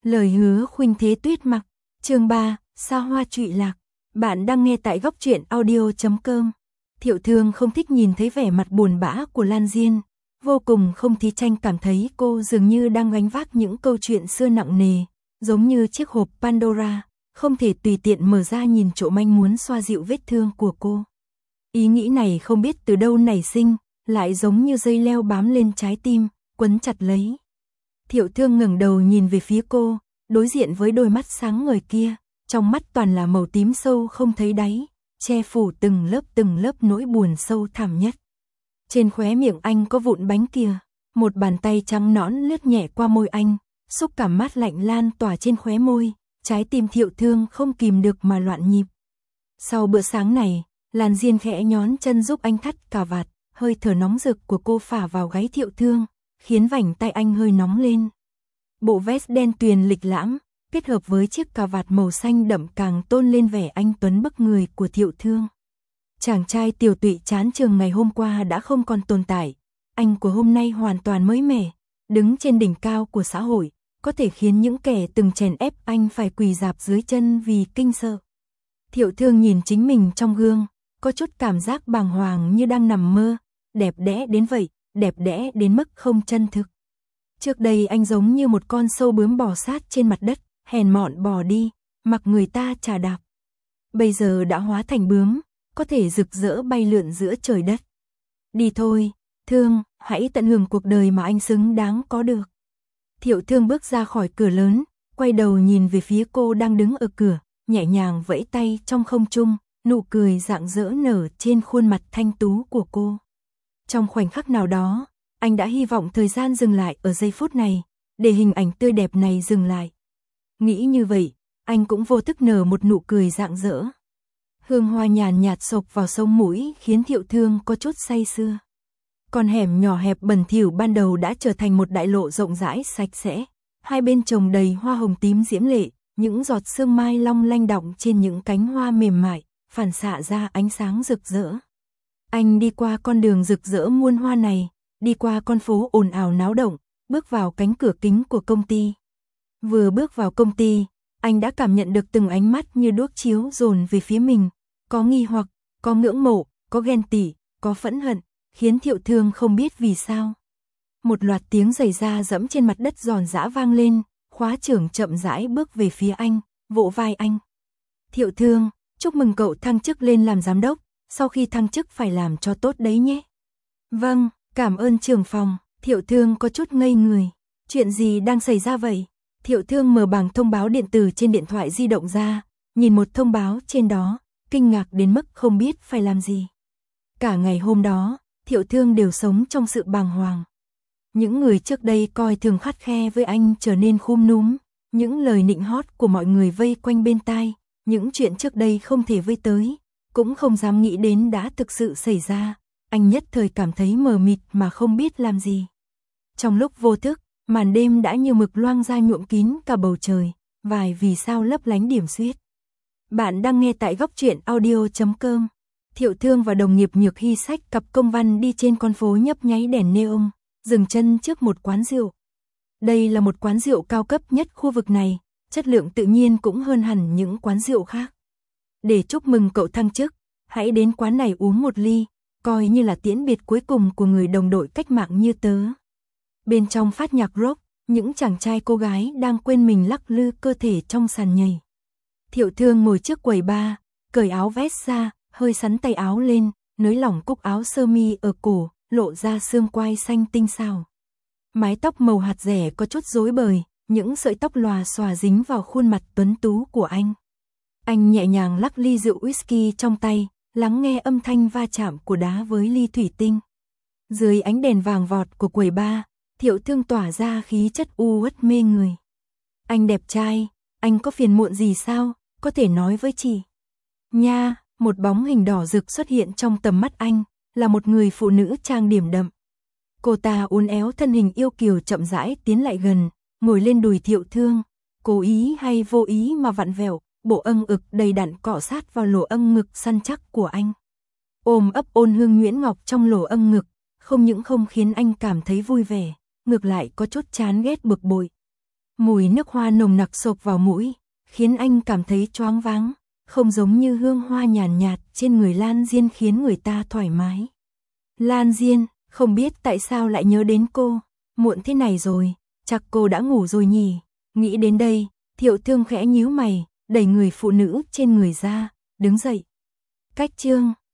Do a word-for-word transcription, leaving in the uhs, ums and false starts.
Lời hứa khuynh thế tuyết mặc, chương ba, xa hoa trụy lạc. Bạn đang nghe tại góc truyện audio chấm com. Thiệu Thương không thích nhìn thấy vẻ mặt buồn bã của Lan Diên, vô cùng không thí tranh cảm thấy cô dường như đang gánh vác những câu chuyện xưa nặng nề, giống như chiếc hộp Pandora, không thể tùy tiện mở ra nhìn chỗ manh muốn xoa dịu vết thương của cô. Ý nghĩ này không biết từ đâu nảy sinh, lại giống như dây leo bám lên trái tim, quấn chặt lấy. Thiệu Thương ngẩng đầu nhìn về phía cô, đối diện với đôi mắt sáng ngời kia, trong mắt toàn là màu tím sâu không thấy đáy, che phủ từng lớp từng lớp nỗi buồn sâu thẳm nhất. Trên khóe miệng anh có vụn bánh kia, một bàn tay trắng nõn lướt nhẹ qua môi anh, xúc cảm mát lạnh lan tỏa trên khóe môi, trái tim Thiệu Thương không kìm được mà loạn nhịp. Sau bữa sáng này, Lan Diên khẽ nhón chân giúp anh thắt cà vạt, hơi thở nóng rực của cô phả vào gáy Thiệu Thương, khiến vành tay anh hơi nóng lên. Bộ vest đen tuyền lịch lãm, kết hợp với chiếc cà vạt màu xanh đậm càng tôn lên vẻ anh tuấn bức người của Thiệu Thương. Chàng trai tiều tụy chán trường ngày hôm qua đã không còn tồn tại, anh của hôm nay hoàn toàn mới mẻ, đứng trên đỉnh cao của xã hội, có thể khiến những kẻ từng chèn ép anh phải quỳ rạp dưới chân vì kinh sợ. Thiệu Thương nhìn chính mình trong gương, có chút cảm giác bàng hoàng như đang nằm mơ, đẹp đẽ đến vậy, đẹp đẽ đến mức không chân thực. Trước đây anh giống như một con sâu bướm bò sát trên mặt đất, hèn mọn bò đi, mặc người ta chà đạp. Bây giờ đã hóa thành bướm, có thể rực rỡ bay lượn giữa trời đất. Đi thôi, Thương, hãy tận hưởng cuộc đời mà anh xứng đáng có được. Thiệu Thương bước ra khỏi cửa lớn, quay đầu nhìn về phía cô đang đứng ở cửa, nhẹ nhàng vẫy tay trong không trung, nụ cười rạng rỡ nở trên khuôn mặt thanh tú của cô. Trong khoảnh khắc nào đó, anh đã hy vọng thời gian dừng lại ở giây phút này, để hình ảnh tươi đẹp này dừng lại. Nghĩ như vậy, anh cũng vô thức nở một nụ cười rạng rỡ. Hương hoa nhàn nhạt xộc vào sống mũi khiến Thiệu Thương có chút say sưa. Con hẻm nhỏ hẹp bẩn thỉu ban đầu đã trở thành một đại lộ rộng rãi sạch sẽ, hai bên trồng đầy hoa hồng tím diễm lệ, những giọt sương mai long lanh đọng trên những cánh hoa mềm mại, phản xạ ra ánh sáng rực rỡ. Anh đi qua con đường rực rỡ muôn hoa này, đi qua con phố ồn ào náo động, bước vào cánh cửa kính của công ty. Vừa bước vào công ty, anh đã cảm nhận được từng ánh mắt như đuốc chiếu dồn về phía mình, có nghi hoặc, có ngưỡng mộ, có ghen tị, có phẫn hận, khiến Thiệu Thương không biết vì sao. Một loạt tiếng giày da dẫm trên mặt đất giòn giã vang lên, khóa trưởng chậm rãi bước về phía anh, vỗ vai anh. Thiệu Thương, chúc mừng cậu thăng chức lên làm giám đốc, sau khi thăng chức phải làm cho tốt đấy nhé. Vâng, cảm ơn trưởng phòng. Thiệu Thương có chút ngây người. Chuyện gì đang xảy ra vậy? Thiệu Thương mở bảng thông báo điện tử trên điện thoại di động ra, nhìn một thông báo trên đó, kinh ngạc đến mức không biết phải làm gì. Cả ngày hôm đó, Thiệu Thương đều sống trong sự bàng hoàng. Những người trước đây coi thường khắt khe với anh trở nên khum núm, những lời nịnh hót của mọi người vây quanh bên tai, những chuyện trước đây không thể vây tới, cũng không dám nghĩ đến đã thực sự xảy ra, anh nhất thời cảm thấy mờ mịt mà không biết làm gì. Trong lúc vô thức, màn đêm đã như mực loang ra nhuộm kín cả bầu trời, vài vì sao lấp lánh điểm xuyết. Bạn đang nghe tại góc truyện audio chấm com. Thiệu Thương và đồng nghiệp Nhược Hy xách cặp công văn đi trên con phố nhấp nháy đèn neon, dừng chân trước một quán rượu. Đây là một quán rượu cao cấp nhất khu vực này, chất lượng tự nhiên cũng hơn hẳn những quán rượu khác. Để chúc mừng cậu thăng chức, hãy đến quán này uống một ly, coi như là tiễn biệt cuối cùng của người đồng đội cách mạng như tớ. Bên trong phát nhạc rock, những chàng trai cô gái đang quên mình lắc lư cơ thể trong sàn nhảy. Thiệu Thương ngồi trước quầy bar, cởi áo vest ra, hơi sắn tay áo lên, nới lỏng cúc áo sơ mi ở cổ, lộ ra xương quai xanh tinh xảo. Mái tóc màu hạt rẻ có chút rối bời, những sợi tóc lòa xòa dính vào khuôn mặt tuấn tú của anh. Anh nhẹ nhàng lắc ly rượu whisky trong tay, lắng nghe âm thanh va chạm của đá với ly thủy tinh. Dưới ánh đèn vàng vọt của quầy bar, Thiệu Thương tỏa ra khí chất u uất mê người. Anh đẹp trai, anh có phiền muộn gì sao, có thể nói với chị. Nha, một bóng hình đỏ rực xuất hiện trong tầm mắt anh, là một người phụ nữ trang điểm đậm. Cô ta uốn éo thân hình yêu kiều chậm rãi tiến lại gần, ngồi lên đùi Thiệu Thương, cố ý hay vô ý mà vặn vẹo, bộ âng ực đầy đặn cọ sát vào lỗ âng ngực săn chắc của anh. Ôm ấp ôn hương nhuyễn ngọc trong lỗ âng ngực, không những không khiến anh cảm thấy vui vẻ, ngược lại có chút chán ghét bực bội. Mùi nước hoa nồng nặc xộc vào mũi, khiến anh cảm thấy choáng váng, không giống như hương hoa nhàn nhạt trên người Lan Diên khiến người ta thoải mái. Lan Diên, không biết tại sao lại nhớ đến cô, muộn thế này rồi, chắc cô đã ngủ rồi nhỉ. Nghĩ đến đây, Thiệu Thương khẽ nhíu mày, đẩy người phụ nữ trên người ra, đứng dậy. Cách chương